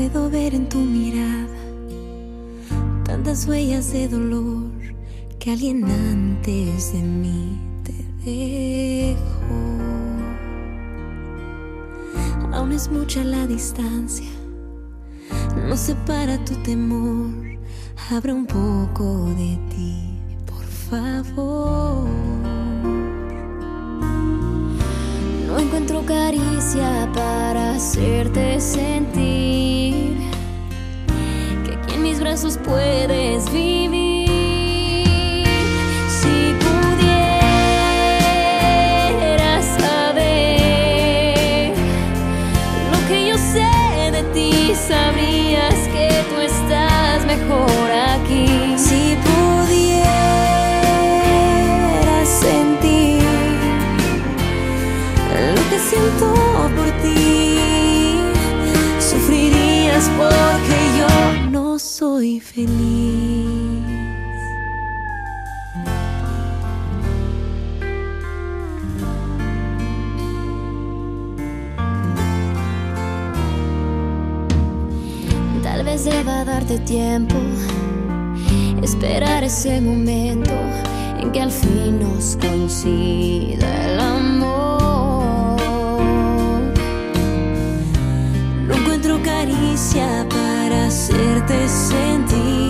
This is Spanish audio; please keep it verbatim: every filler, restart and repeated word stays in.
Puedo ver en tu mirada tantas huellas de dolor que alguien antes de mí te dejó. Aún es mucha la distancia, nos separa tu temor. Abre un poco de ti, por favor. No encuentro caricia para hacerte sentir que aquí en mis brazos puedes vivir. Si pudieras saber lo que yo sé de ti, sabrías que tú estás mejor aquí. Si pudieras sentir lo que siento por ti, sufrirías porque yo no soy feliz. Tal vez deba darte tiempo, esperar ese momento en que al fin nos coincida el amor. No encuentro caricia para hacerte sentir